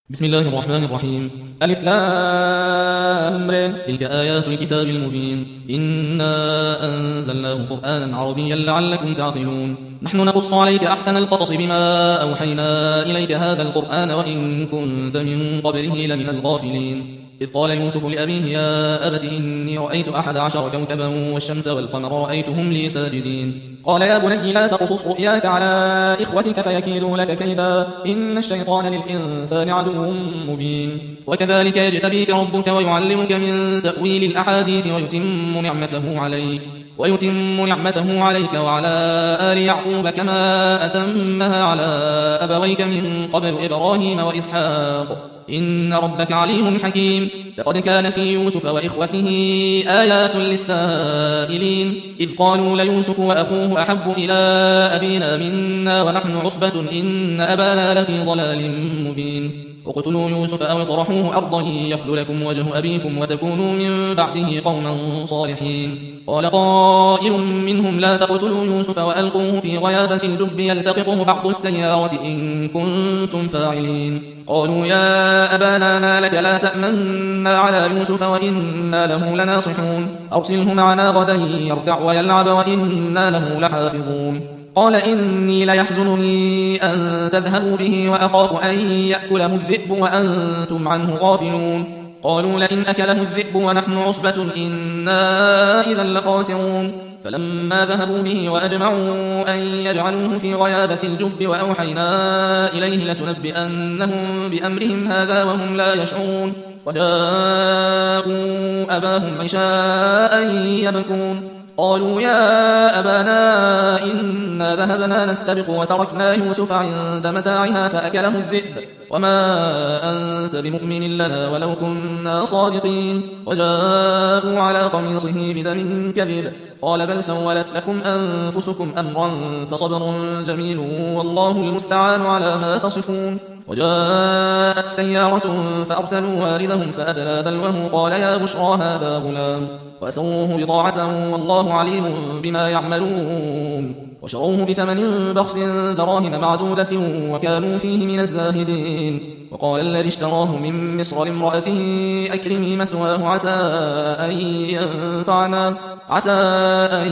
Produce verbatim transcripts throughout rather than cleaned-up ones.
بسم الله الرحمن الرحيم. ألف لام ر. تلك آيات الكتاب المبين. إنا أنزلناه قرآنا عربيا لعلكم تعقلون. نحن نقص عليك أحسن القصص بما أوحينا إليك هذا القرآن وإن كنت من قبله لمن الغافلين. إذ قال يوسف لأبيه يا أبت إني رأيت أحد عشر كوكبا والشمس والقمر رأيتهم لي ساجدين. قال يا بني لا تقصص رؤياك على إخوتك فيكيدوا لك كيدا إن الشيطان للإنسان عدو مبين. وكذلك يجتبيك ربك ويعلمك من تأويل الأحاديث ويتم نعمته عليك ويتم نعمته عليك وعلى آل يعقوب كما أتمها على أبويك من قبل إبراهيم وإسحاق إن ربك عليم حكيم. لقد كان في يوسف وإخوته آيات للسائلين إذ قالوا ليوسف وأخوه أحب إلى أبينا منا ونحن عصبة إن أبانا لفي ضلال مبين. اقتلوا يوسف أو اطرحوه أرضا يخل لكم وجه أبيكم وتكونوا من بعده قوما صالحين. قال قائل منهم لا تقتلوا يوسف وألقوه في غيابة الجب يلتقطه بعض السيارة إن كنتم فاعلين. قالوا يا أبانا ما لك لا تأمنا على يوسف وإنا له لناصحون أرسله معنا غدا يرتع ويلعب وإنا له لحافظون. قال إني ليحزنني أن تذهبوا به وأخاف أن يأكله الذئب وأنتم عنه غافلون. قالوا لئن أكله الذئب ونحن عصبة إنا إذا لخاسرون. فلما ذهبوا به وأجمعوا أن يجعلوه في غيابة الجب وأوحينا إليه لتنبئنهم بأمرهم هذا وهم لا يشعرون. وجاءوا أباهم عشاء يبكون. قالوا يا أبانا إنا ذهبنا نستبق وتركنا يوسف عند متاعنا فأكله الذئب وما أنت بمؤمن لنا ولو كنا صادقين. وجاءوا على قميصه بدم كذب قال بل سولت لكم أنفسكم أمرا فصبر جميل والله المستعان على ما تصفون. وجاءت سيارة فأرسلوا واردهم فأدلى دلوه قال يا بشرى هذا غلام وأسروه بضاعة والله عليم بما يعملون. وشروه بثمن بخس دراهم معدودة وكانوا فيه من الزاهدين. وقال الذي اشتراه من مصر لامرأته أكرمي مثواه عسى أن ينفعنا عسى أن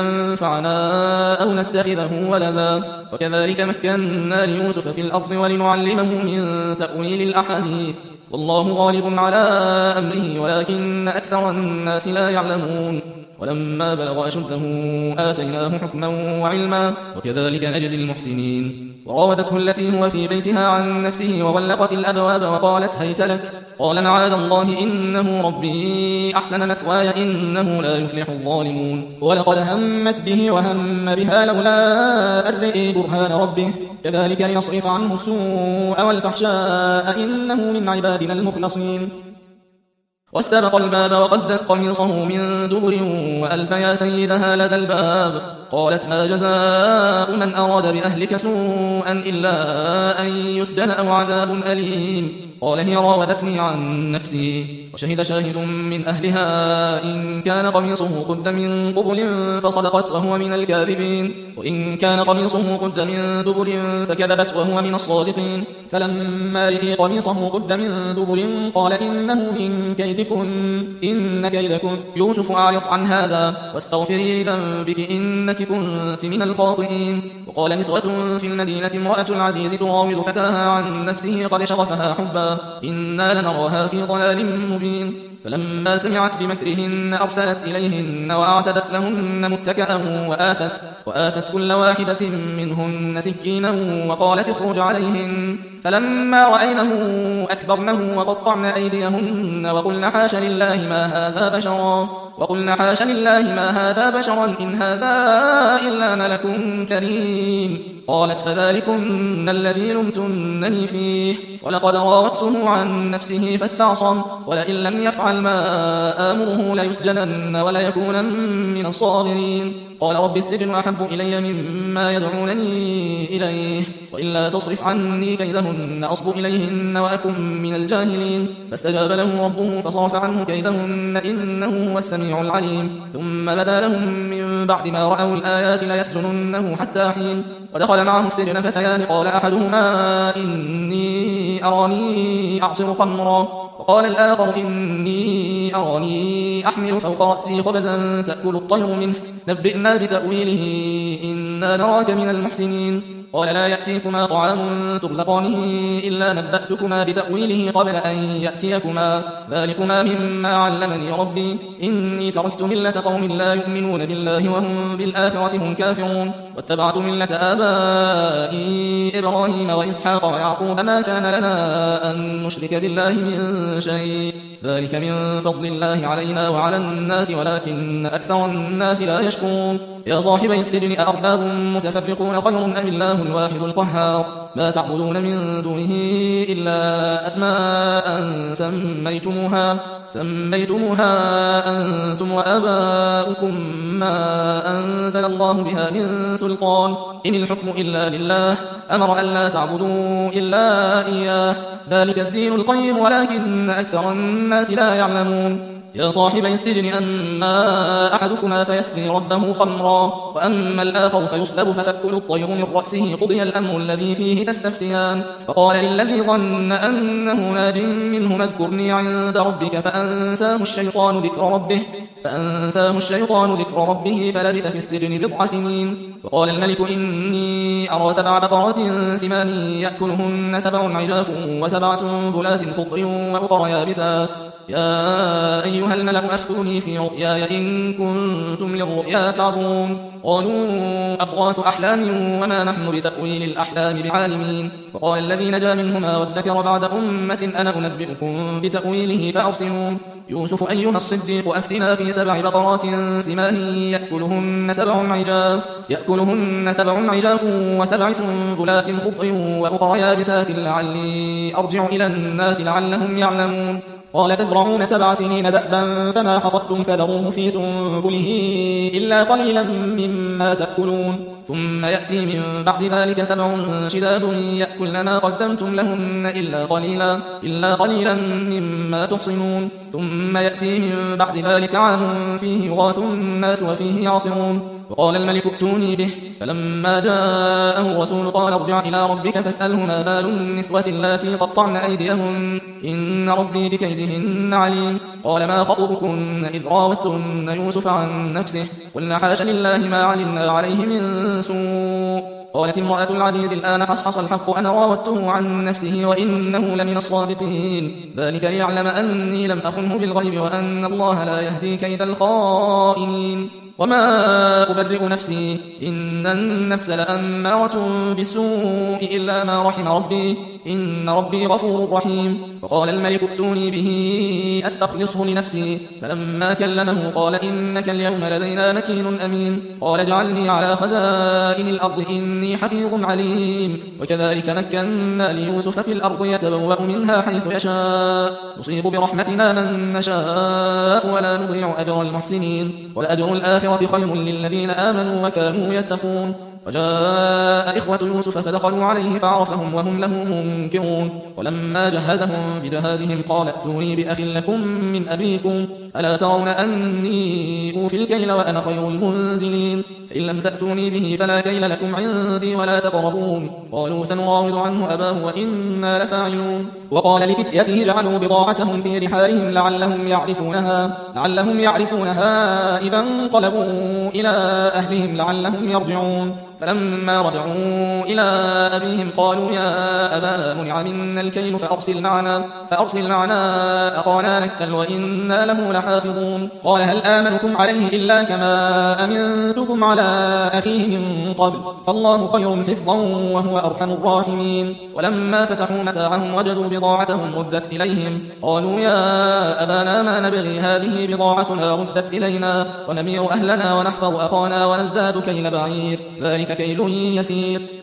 ينفعنا أو نتخذه ولدا. وكذلك مكنا ليوسف في الأرض ولنعلمه من تأويل الأحاديث والله غالب على أمره ولكن أكثر الناس لا يعلمون. ولما بلغ أشده آتيناه حكما وعلما وكذلك نجزي المحسنين. وراودته التي هو في بيتها عن نفسه وغلقت الأبواب وقالت هيت لك قال معاذ الله إنه ربي أحسن مثواي إنه لا يفلح الظالمون. ولقد همت به وهم بها لولا أن رأى برهان ربه كذلك ليصرف عنه السوء والفحشاء إنه من عبادنا المخلصين. واستبق الباب وقدت قميصه من دبر وألف يا سيدها لدى الباب قالت ما جزاء من أراد بأهلك سوءا إلا أن يسجن أو عذاب أليم. قال هي راودتني عن نفسي. وشهد شاهد من أهلها إن كان قميصه قد من قبل فصدقت وهو من الكاذبين وإن كان قميصه قد من دبر فكذبت وهو من الصادقين. فلما رئي قميصه قد من دبر قال إنه من كيدكن إن كيدكن يوسف أعرض عن هذا واستغفري لذنبك إنك كنت من الخاطئين. وقال نسوة في المدينة امرأة العزيز تراود فتاها عن نفسه قد شغفها حبا إنا لنراها في ضلال مبين. فلما سمعت بمكرهن أرسلت إليهن وأعتدت لهن متكئا وآتت, وآتت كل واحدة منهن سكينا وقالت اخرج عليهن. فلما رأينه أكبرنه وقطعن أيديهن وقلن حاش لله ما هذا بشرا وقلن حاش لله ما هذا بشرا إن هذا إلا ملك كريم. قالت فذلكن الذي لمتنني فيه ولقد راودته عن نفسه فاستعصم ولئن لم يفعل ما آمره ليسجنن وليكونن من الصاغرين. قال رب السجن أحب إلي مما يدعونني إليه وإلا تصرف عني كيدهن أصب إليهن وأكن من الجاهلين فاستجاب له ربه فصرف عنه كيدهن إنه هو السميع العليم ثم بدا لهم من بعد ما رأوا الآيات ليسجننه حتى حين ودخل معه السجن فتيان قال أحدهما إني أراني أعصر خمرا وقال الآخر إني أراني أحمل فوق رأسي خبزا تأكل الطير منه نبئنا بتأويله إنا نراك من المحسنين قال لا يأتيكما طعام ترزقانه إلا نبأتكما بتأويله قبل أن يأتيكما ذلكما مما علمني ربي إني تركت ملة قوم لا يؤمنون بالله وهم بالآخرة هم كافرون واتبعت ملة آبائي إبراهيم وإسحاق ويعقوب ما كان لنا أن نشرك بالله من شيء ذلك من فضل الله علينا وعلى الناس ولكن أكثر الناس لا يشكرون يا صاحبي السجن أأرباب متفرقون خير أم الله الواحد القهار ما تعبدون من دونه إلا أسماء سميتموها سميتموها أنتم وآباؤكم ما أنزل الله بها من سلطان إن الحكم إلا لله أمر أن لا تعبدوا إلا إياه ذلك الدين القيم ولكن أكثر الناس لا يعلمون يا صاحبي السجن أما أحدكما فيسقي ربه خمرا وأما الآخر فيصلب فتأكل الطير من رأسه قضي الأمر الذي فيه تستفتيان فقال للذي ظن أنه ناج منه اذكرني عند ربك فأنساه الشيطان ذكر ربه فأنساه الشيطان ذكر ربه فلبث في السجن بضع سنين وقال الملك إني أرى سبع بقرات سمان يأكلهن سبع عجاف وسبع سنبلات خضر وأخر يابسات يا أيها الملأ أفتوني في رؤياي إن كنتم للرؤيا تعبرون قالوا أضغاث أحلام وما نحن بتأويل الأحلام بعالمين وقال الذي نجا منهما وادكر بعد أمة أنا أنبئكم بتأويله فأرسلون يوسف أيها الصديق أفتنا في سبع بقرات سمان يأكلهن سبع عجاف يأكلهن سبع عجاف وسبع سنبلات خضر وأخر يابسات لعلي أرجع إلى الناس لعلهم يعلمون قال تزرعون سبع سنين دأبا فما حصدتم فذروه في سنبله إلا قليلا مما تأكلون ثم يأتي من بعد ذلك سبع شداد يأكلن ما قدمتم لهن إلا قليلا, إلا قليلا مما تحصنون ثم يأتي من بعد ذلك عام فيه يغاث الناس وفيه يعصرون وقال الملك ائتوني به فلما جاءه الرسول قال ارجع إلى ربك فاسأله ما بال النسوة اللاتي قطعن أيديهن إن ربي بكيدهن عليم قال ما خطبكن إذ راوتن يوسف عن نفسه قلنا حاش لله ما علمنا عليه من سوء قالت امرأة العزيز الآن حصحص الحق أنا راودته عن نفسه وإنه لمن الصادقين ذلك ليعلم أني لم أخنه بالغيب وأن الله لا يهدي كيد الخائنين وما أبرئ نفسي إن النفس لأمارة بالسوء إلا ما رحم ربي إن ربي غفور رحيم وقال الملك ائتوني به أستخلصه لنفسي فلما كلمه قال إنك اليوم لدينا مكين أمين قال اجعلني على خزائن الأرض إني حفيظ عليم وكذلك مكنا ليوسف في الأرض يتبوأ منها حيث يشاء نصيب برحمتنا من نشاء ولا نضيع أجر المحسنين ولأجر الآخرة خير للذين آمنوا وكانوا يتقون وجاء إخوة يوسف فدخلوا عليه فعرفهم وهم له منكرون ولما جهزهم بجهازهم قال ائتوني بأخ لكم من أبيكم ألا ترون أني أوفي الكيل وأنا خير المنزلين فإن لم تأتوني به فلا كيل لكم عندي ولا تقربون قالوا سنراود عنه أباه وإنا لفاعلون وقال لفتيته جعلوا بضاعتهم في رحالهم لعلهم يعرفونها لعلهم يعرفونها إذا انقلبوا إلى أهلهم لعلهم يرجعون فلما رجعوا إلى أبيهم قالوا يا أبانا منع منا الكيل فأرسل معنا, فأرسل معنا أخانا نكتل وإنا له لحافظون قال هل آمنكم عليه إلا كما أمنتكم على أخيه من قبل فالله خير حفظا وهو أرحم الراحمين ولما فتحوا متاعهم وجدوا بضاعتهم ردت إليهم قالوا يا أبانا ما نبغي هذه بضاعتنا ردت إلينا ونمير أهلنا ونحفظ أخانا ونزداد كيل بعير ذلك كيل يسير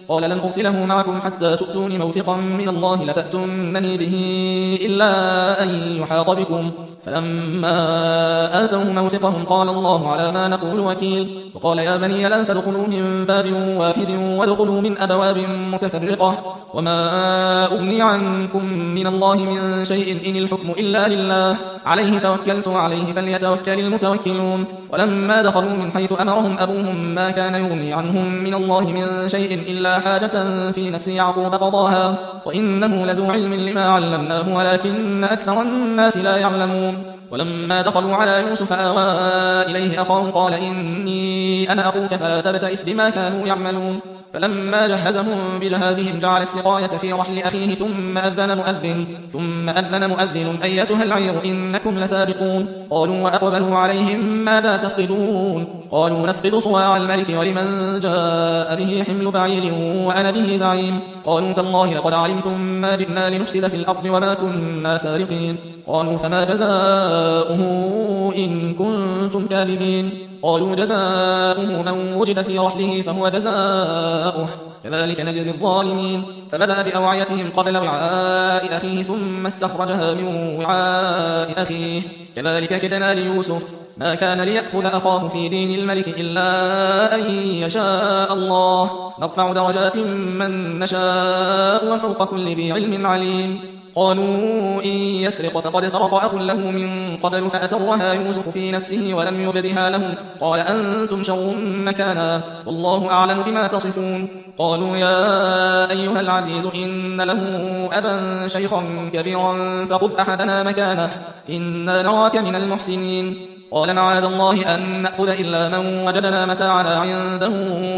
قال لن أرسله معكم حتى تؤتون موثقا من الله لتأتونني به إلا أن يحاط بكم. فلما آتوه موثقهم قال الله على ما نقول وكيل. وقال يا بني لا تدخلوا من باب واحد وادخلوا من أبواب متفرقة وما أغني عنكم من الله من شيء إن الحكم إلا لله عليه توكلت وعليه فليتوكل المتوكلون. ولما دخلوا من حيث أمرهم أبوهم ما كان يغني عنهم من الله من شيء إلا حاجة في نفس يعقوب قضاها وإنه لذو علم لما علمناه ولكن أكثر الناس لا يعلمون. ولما دخلوا على يوسف آوى إليه أخاه قال إني أنا أخوك فلا تبتئس بما كانوا يعملون. فلما جهزهم بجهازهم جعل السقاية في رحل أخيه ثم أذن مؤذن ثم أذن مؤذن أيتها العير إنكم لسابقون. قالوا وأقبلوا عليهم ماذا تفقدون؟ قالوا نفقد صواع الملك ولمن جاء به حمل بعير وأنا به زعيم. قالوا تالله لقد علمتم ما جئنا لنفسد في الأرض وما كنا سارقين. قالوا فما جزاؤه إن كنتم كاذبين؟ قالوا جزاؤه من وجد في رحله فهو جزاؤه كذلك نجزي الظالمين. فبدأ بأوعيتهم قبل وعاء أخيه ثم استخرجها من وعاء أخيه كذلك كدنا ليوسف ما كان ليأخذ أخاه في دين الملك إلا أن يشاء الله نرفع درجات من نشاء وفوق كل ذي علم عليم. قالوا إن يسرق فقد سرق أخ له من قبل فأسرها يوسف في نفسه ولم يبدها لهم قال أنتم شر مكانا والله أعلم بما تصفون. قالوا يا أيها العزيز إن له أبا شيخا كبيرا فخذ أحدنا مكانه إنا نراك من المحسنين. قال معاذ الله أن نأخذ إلا من وجدنا متاعنا عنده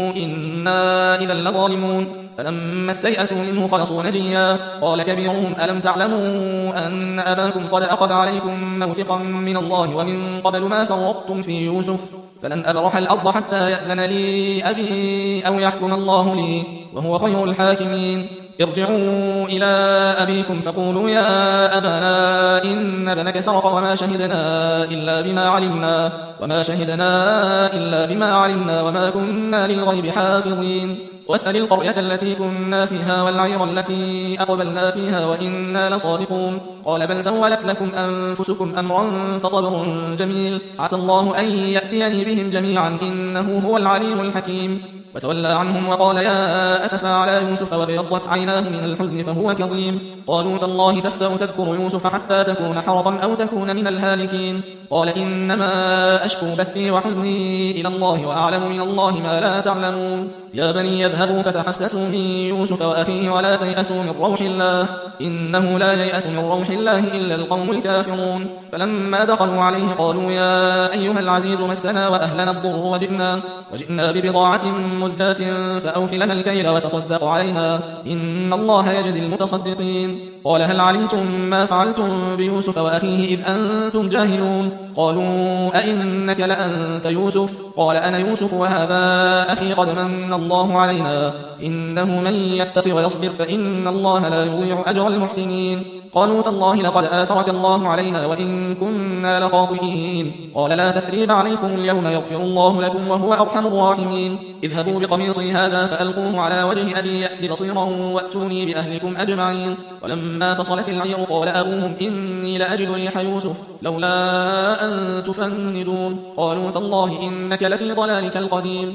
إنا إذا لظالمون. فلما استيئسوا منه خلصوا نجيا قال كبيرهم ألم تعلموا أن أباكم قد أخذ عليكم موثقا من الله ومن قبل ما فرطتم في يوسف فلن أبرح الأرض حتى يأذن لي أبي أو يحكم الله لي وهو خير الحاكمين. ارجعوا إلى أبيكم فقولوا يا أبانا إن ابنك سرق وما شهدنا إلا بما علمنا وما شهدنا إلا بما علمنا وما كنا للغيب حافظين. واسأل القرية التي كنا فيها والعير التي أقبلنا فيها وإنا لصادقون. قال بل سولت لكم أنفسكم أمرا فصبر جميل عسى الله أن يأتيني بهم جميعا إنه هو العليم الحكيم. وتولى عنهم وقال يا أسفا على يوسف وابيضت عيناه من الحزن فهو كظيم. قالوا تالله تفتأ تذكر يوسف حتى تكون حرضا أو تكون من الهالكين. قال إنما أشكو بثي وحزني إلى الله وأعلم من الله ما لا تعلمون. يا بني يذهبوا فتحسسوا من يوسف وأخيه ولا تيأسوا من روح الله إنه لا ييأس من روح الله إلا القوم الكافرون. فلما دخلوا عليه قالوا يا أيها العزيز مسنا وأهلنا الضر وجئنا, وجئنا ببضاعة مزجاة فأوف لنا الكيل وتصدق علينا إن الله يجزي المتصدقين. قال هل علمتم ما فعلتم بيوسف وأخيه إذ أنتم جاهلون؟ قالوا أئنك لأنت يوسف؟ قال أنا يوسف وهذا أخي قد من الله علينا إنه من يتق ويصبر فإن الله لا يضيع أجر المحسنين. قالوا تالله لقد آثرك الله علينا وإن كنا لخاطئين. قال لا تثريب عليكم اليوم يغفر الله لكم وهو أرحم الراحمين. اذهبوا بقميصي هذا فألقوه على وجه أبي يأتي بصيرا وأتوني بأهلكم أجمعين. ولما فصلت العير قال أبوهم إني لأجد ريح يوسف لولا أن تفندون. قالوا تالله إنك لفي ضلالك القديم.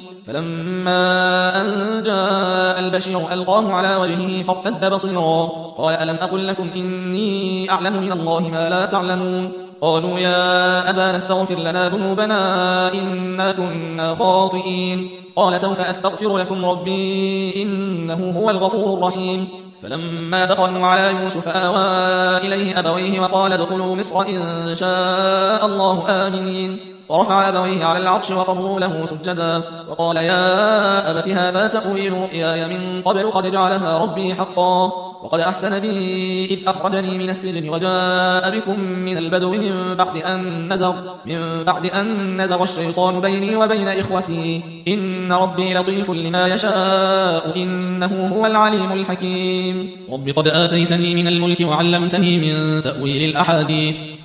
فلما أن جاء البشير ألقاه على وجهه فارتد بصيرا قال ألم أقل لكم إني أعلم من الله ما لا تعلمون. قالوا يا أبانا استغفر لنا ذنوبنا إنا كنا خاطئين. قال سوف أستغفر لكم ربي إنه هو الغفور الرحيم. فلما دخلوا على يوسف آوى إليه أبويه وقال ادخلوا مصر إن شاء الله آمنين. ورفع أبويه على العرش وقروا له سجدا وقال يا أبت هذا تأويل رؤياي من قبل قد جعلها ربي حقا وقد أحسن بي إذ أخرجني من السجن وجاء بكم من البدو من بعد أن نزغ من بعد أن نزغ الشيطان بيني وبين إخوتي إن ربي لطيف لما يشاء إنه هو العليم الحكيم. رب قد آتيتني من الملك وعلمتني من تأويل الأحاديث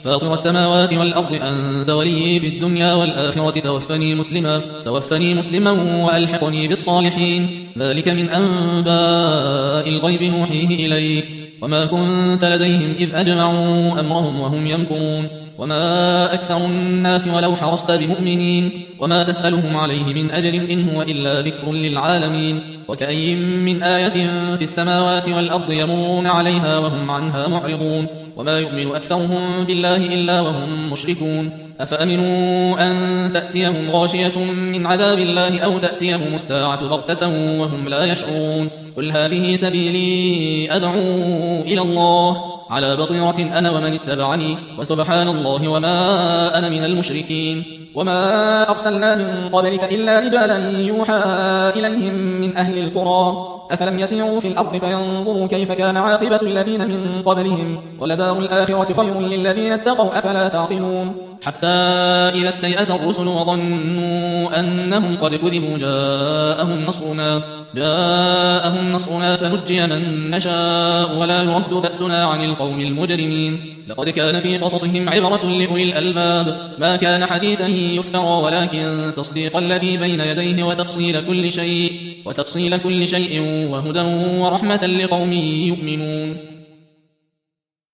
فاطر السماوات والأرض أنت ولي في الدنيا والآخرة توفني مسلما توفني مسلما وألحقني بالصالحين ذلك من أنباء الغيب نوحيه إليك وما كنت لديهم إذ أجمعوا أمرهم وهم يمكرون وما أكثر الناس ولو حرصت بمؤمنين وما تسألهم عليه من أجر إن هو إلا ذكر للعالمين وكأي من آية في السماوات والأرض يمرون عليها وهم عنها معرضون وما يؤمن أكثرهم بالله إلا وهم مشركون أفأمنوا أن تأتيهم غاشية من عذاب الله أو تأتيهم الساعة بغتة وهم لا يشعرون قل هذه سبيلي أدعو إلى الله على بصيرة أنا ومن اتبعني وسبحان الله وما أنا من المشركين وما أرسلنا من قبلك إلا رجالا يوحى إليهم من أهل القرى أفلم يسيروا في الأرض فينظروا كيف كان عاقبة الذين من قبلهم ولدار الآخرة خير للذين اتقوا أفلا تعقلون حتى إذا استيأس الرسل وظنوا أنهم قد كذبوا جاءهم نصرنا جاءهم نصرنا فنجي من نشاء ولا يرد بأسنا عن القوم المجرمين لقد كان في قصصهم عبرة لأولي الألباب ما كان حديثا يفترى ولكن تصديق الذي بين يديه وتفصيل كل شيء وتفصيل كل شيء وهدى ورحمة لقوم يؤمنون